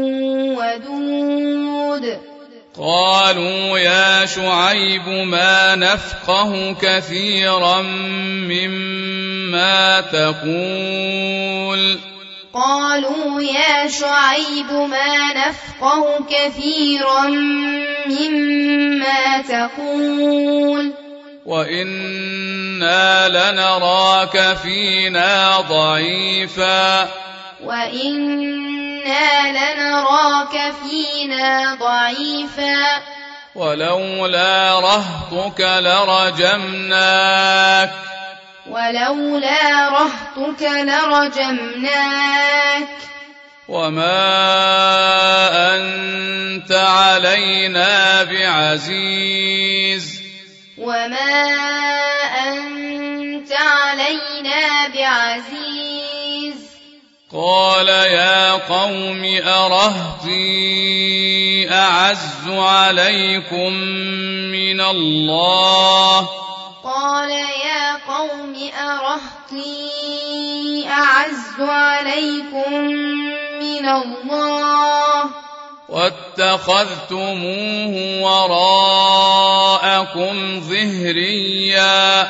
ودود قالوا يا شعيب ما نفقه كثيرا مما تقول قالوا يا شعيب ما نفقه كثيرا مما تقول وإنا لنراك فينا ضعيفا ولولا رهطك لرجمناك وما أنت علينا بعزيز قال يا قوم أرهطي أعز عليكم من الله واتخذتموه وراءكم ظهريا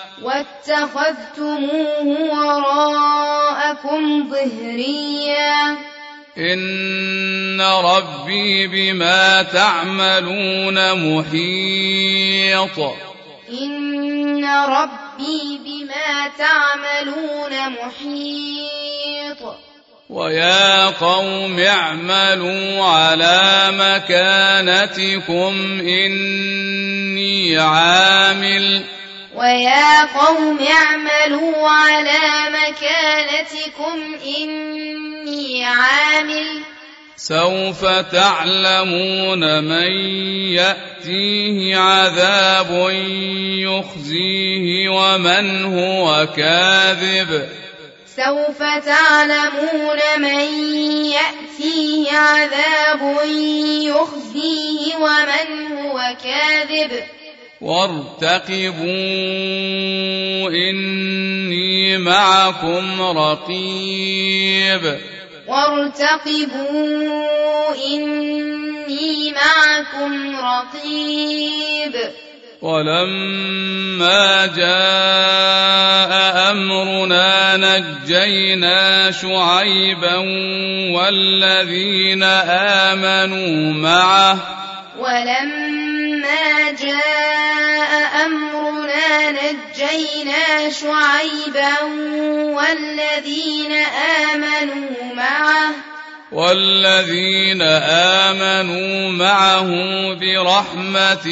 إن ربي بما تعملون محيط ويا قوم اعملوا على مكانتكم إني عامل سوف تعلمون من يأتيه عذاب يخزيه ومن هو كاذب وارتقبوا إني معكم رقيب ولما جاء أمرنا نجينا شعيبا والذين آمنوا معه برحمة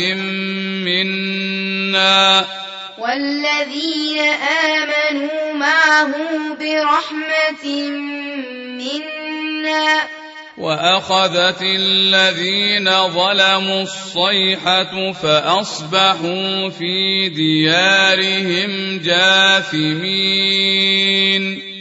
منا وأخذت الذين ظلموا الصيحة فأصبحوا في ديارهم جاثمين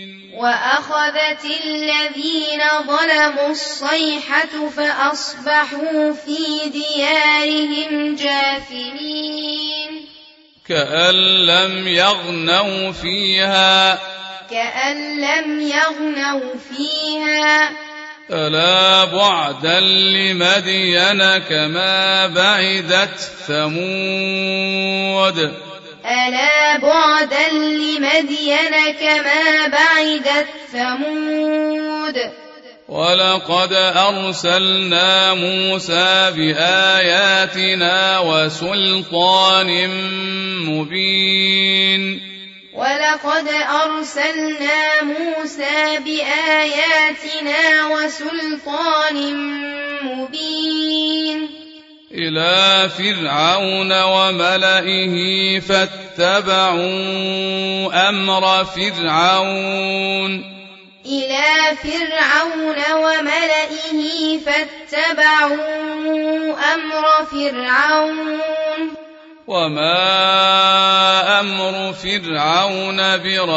كأن لم يغنوا فيها ألا بعدا لمدين كما بعدت ثمود ولقد أرسلنا موسى بآياتنا وسلطان مبين إلى فرعون وملئه فاتبعوا أمر فرعون إلى فرعون وملئه فاتبعوا أمر فرعون وما أمر فرعون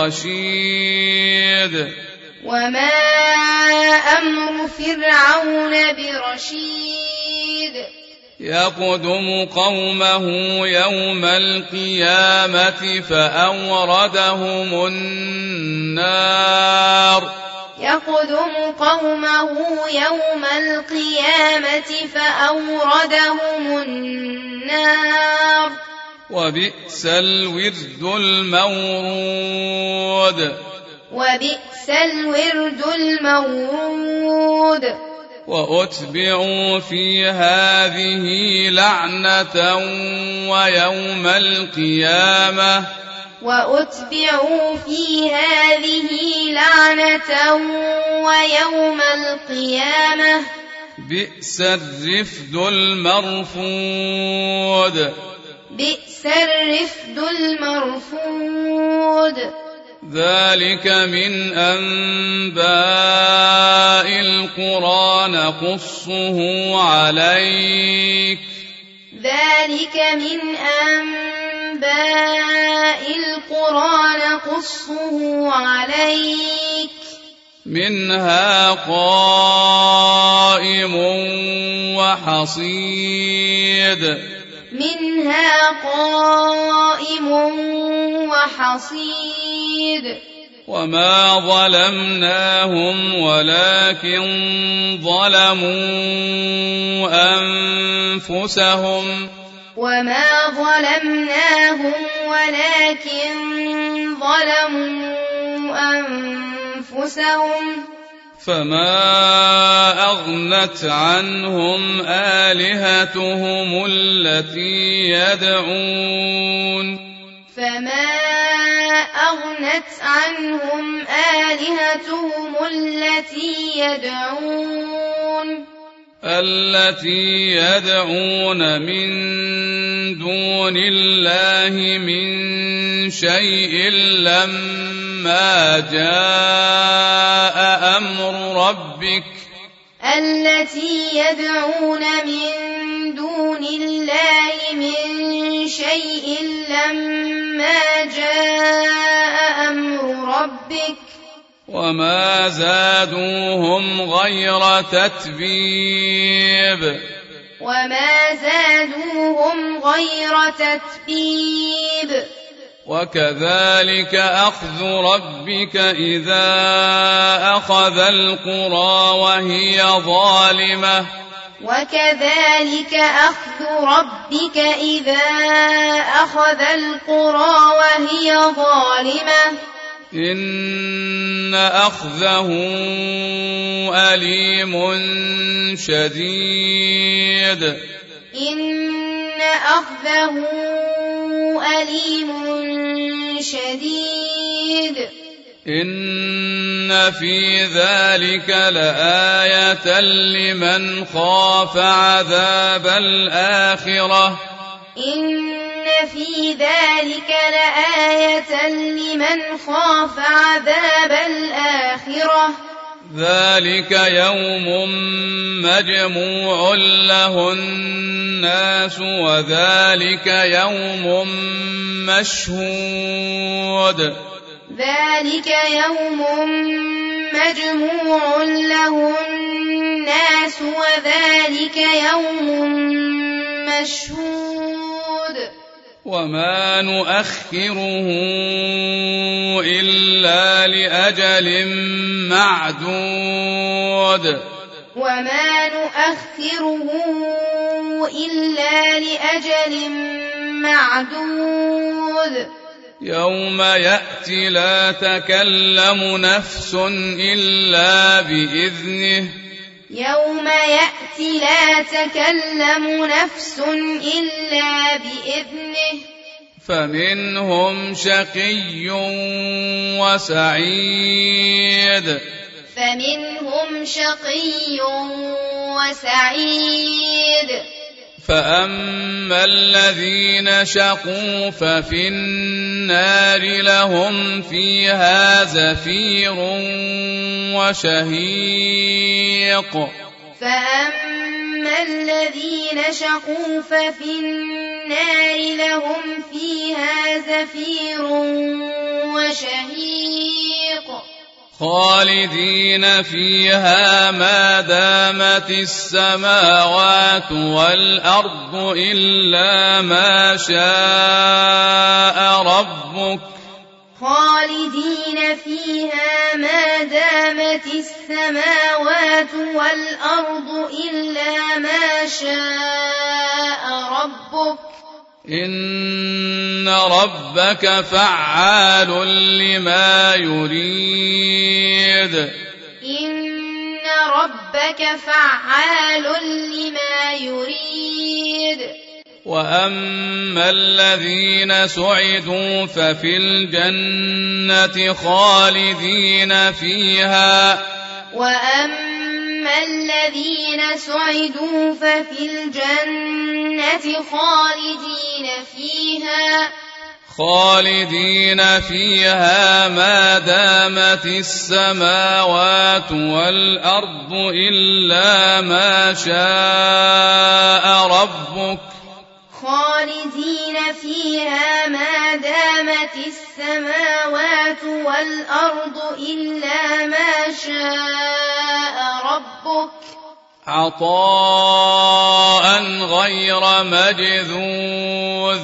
برشيد وما أمر فرعون برشيد يقدم قومه يوم القيامة فأوردهم النار يقدم قومه يوم القيامة فأوردهم النار وبئس الورد المورود وبئس الورد المورود وأتبعوا في هذه لعنة ويوم القيامة وأتبعوا في هذه لعنة ويوم القيامة بئس الرفد المرفود بئس الرفد المرفود ذلك من أنباء القرى نقصه عليك ذلك من أنباء القرى نقصه عليك منها قائم وحصيد منها قائم وحصيد وما ظلمناهم ولكن ظلموا أنفسهم وما ظلمناهم ولكن ظلموا أنفسهم فما أغنت عنهم آلهتهم التي يدعون فما أغنت عنهم آلهتهم التي يدعون من دون الله من شيء لما جاء أمر ربك التي يدعون من دون الله من شيء لما جاء أمر ربك وما زادوهم غير تتبيب وما زادوهم غير تتبيب وكذلك أخذ ربك إذا أخذ القرى وهي ظالمة وكذلك أخذ ربك إذا أخذ القرى وهي ظالمة إن أخذه أليم شديد إن أخذه أليم شديد إن في ذلك لآية لمن خاف عذاب الآخرة إن في ذلك لآية لمن خاف عذاب الآخرة ذلك يوم مجموع له الناس وذلك يوم مشهود ذلك يوم مجموع له الناس وذلك يوم مشهود وما نؤخره إلا لأجل معدود وما نؤخره إلا لأجل معدود يوم يأتي لا تكلم نفس إلا بإذنه يوم يأتي لا تكلم نفس إلا بإذنه فمنهم شقي وسعيد فمنهم شقي وسعيد فأما الذين شقوا ففي النار لهم فيها زفير وشهيق فأما الذين شقوا ففي النار لهم فيها زفير وشهيق خالدين فيها ما دامت السماوات والأرض إلا ما شاء ربك خالدين فيها ما دامت السماوات والأرض إلا ما شاء ربك إن ربك فعال لما يريد إن ربك فعال لما يريد وأما الذين سعدوا ففي الجنة خالدين فيها وأما الذين سعدوا ففي الجنة خالدين فيها ما دامت السماوات والأرض إلا ما شاء ربك خالدين فيها ما دامت السماوات والأرض إلا ما شاء ربك عطاء غير مجذوذ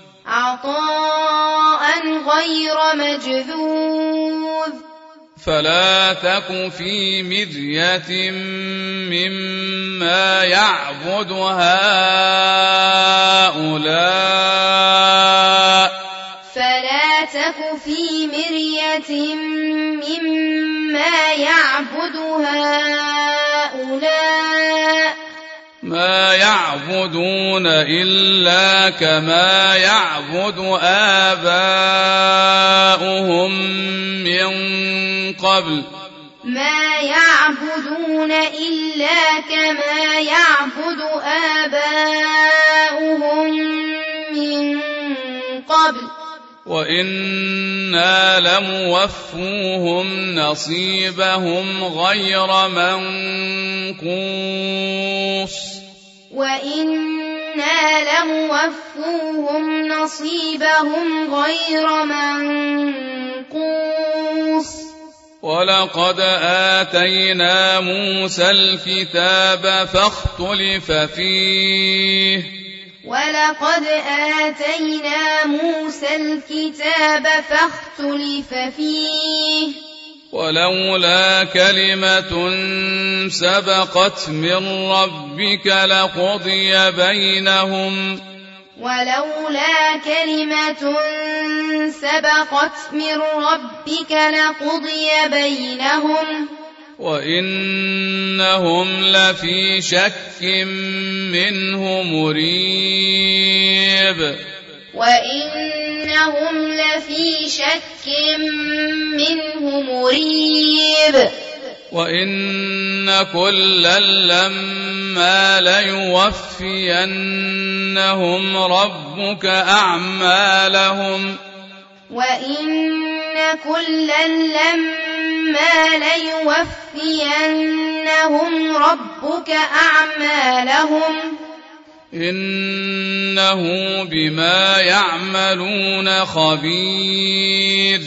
فلا تك في مرية مما يعبد هؤلاء ما يعبدون إلا كما يعبد آباؤهم من قبل وإنا لموفوهم نصيبهم غير منقوص ولقد آتينا موسى الكتاب فاختلف فيه ولولا كلمة سبقت من ربك لقضي بينهم وإنهم لفي شك منه مريب وإن كلا لما ليوفينهم ربك أعمالهم إنه بما يعملون خبير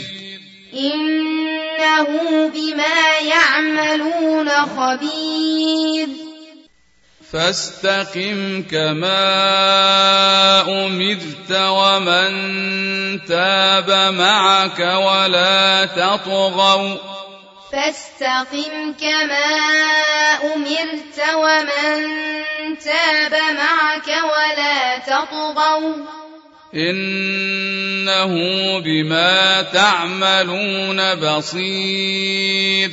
فاستقم كما أمرت ومن تاب معك ولا تطغوا إنه بما تعملون بصير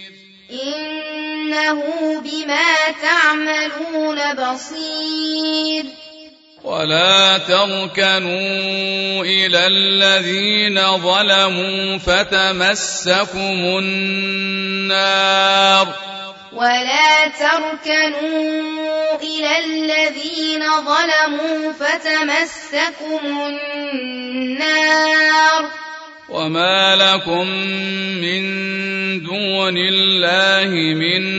ولا تركنوا إلى الذين ظلموا فتمسكم النار ولا تركنوا إلى الذين ظلموا فتمسكم النار وما لكم من دون الله من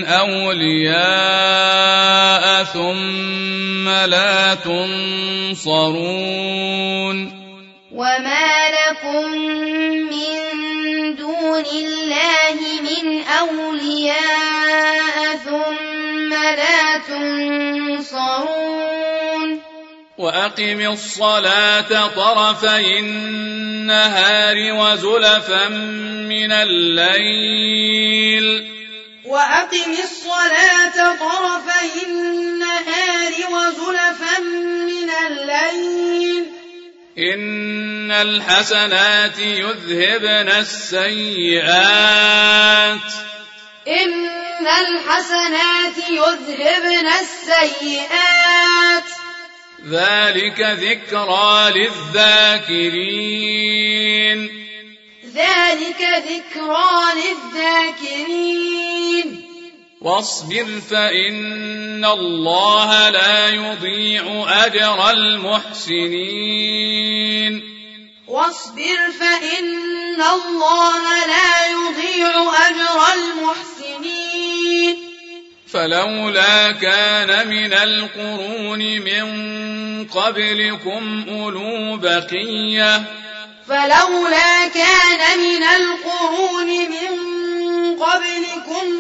أولياء ثم لا تنصرون وما لكم من دون الله من أولياء ثم لا تنصرون وأقم الصلاة طرفي النهار وزلفا من الليل وأقم الصلاة طرفي النهار وزلفا من الليل إن الحسنات يذهبن السيئات إن الحسنات يذهبن السيئات ذلك ذكرى للذاكرين ذلك ذكرى للذاكرين واصبر فإن الله لا يضيع أجر المحسنين واصبر فإن الله لا يضيع أجر المحسنين فلولا كان من القرون من قبلكم أولو بقية فلولا كان من القرون من قبلكم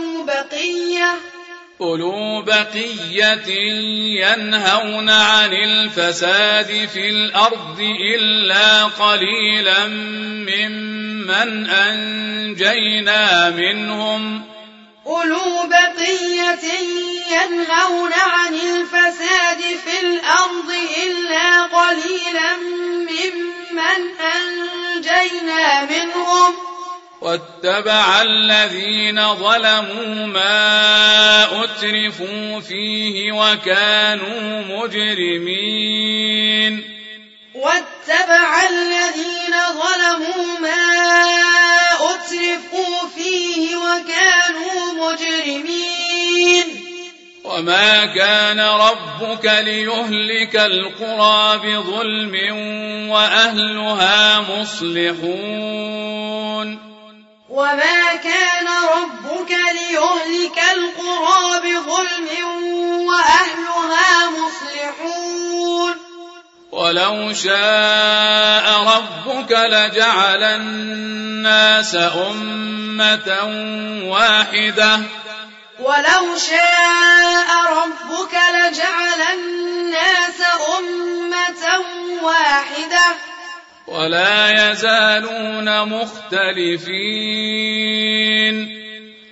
أولو بقية ينهون عن الفساد في الأرض إلا قليلا ممن أنجينا منهم أولو بقية ينهون عن الفساد في الأرض إلا قليلا ممن أنجينا منهم واتبع الذين ظلموا ما أترفوا فيه وكانوا مجرمين واتبع الذين ظلموا ما أترفوا فيه وكانوا مجرمين وما كان ربك ليهلك القرى بظلم وأهلها مصلحون وما كان ربك ليهلك القرى بظلم وأهلها مصلحون ولو شاء ربك لجعل الناس أمة واحدة ولو شاء ربك لجعل الناس أمة واحدة ولا يزالون مختلفين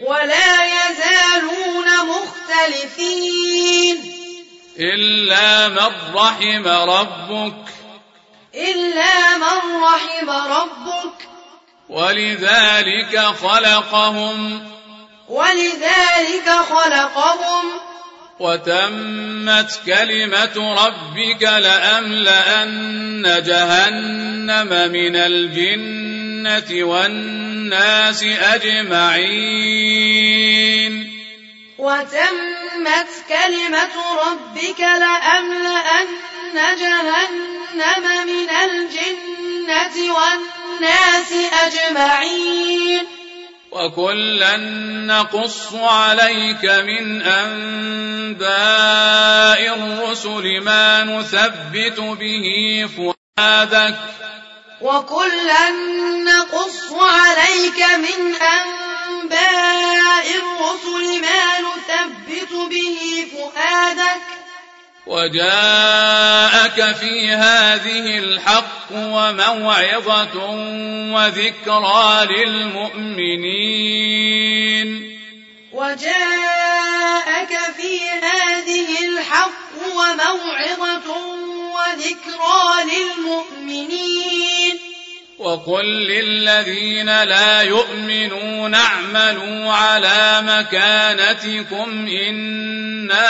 إلا من رحم ربك ولذلك خلقهم وتمت كلمة ربك لأملأن جهنم من الجنة والناس أجمعين وتمت كلمة ربك لأملأن جهنم من الجنة والناس أجمعين وكلا نقص عليك من أنباء الرسل ما نثبت به فؤادك وكلا نقص عليك من أنباء الرسل ما نثبت به فؤادك وجاءك في هذه الحق وموعظة وذكرى للمؤمنين وجاءك في هذه الحق وموعظة وذكرى للمؤمنين وقل للذين لا يؤمنون اعملوا على مكانتكم إنا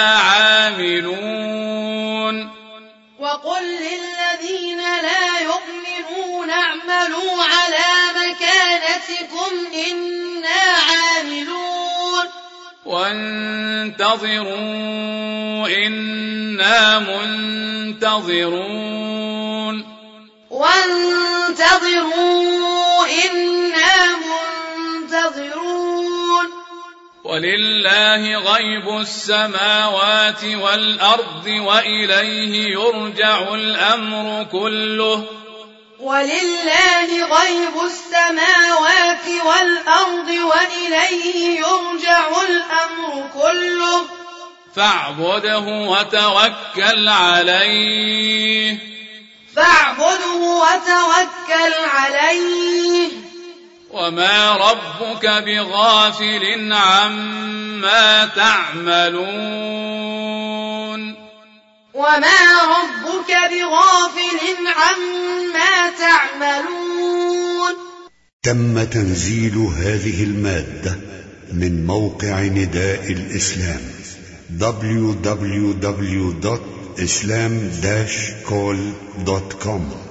عاملون وقل للذين لا يؤمنون اعملوا على مكانتكم إنا عاملون وانتظروا إنا منتظرون وانتظروا إنا منتظرون ولله غيب السماوات والأرض وإليه يرجع الأمر كله ولله غيب السماوات والأرض وإليه يرجع الأمر كله فاعبده وتوكل عليه وما ربك بغافل عما تعملون تم تنزيل هذه المادة من موقع نداء الإسلام www.islam-call.com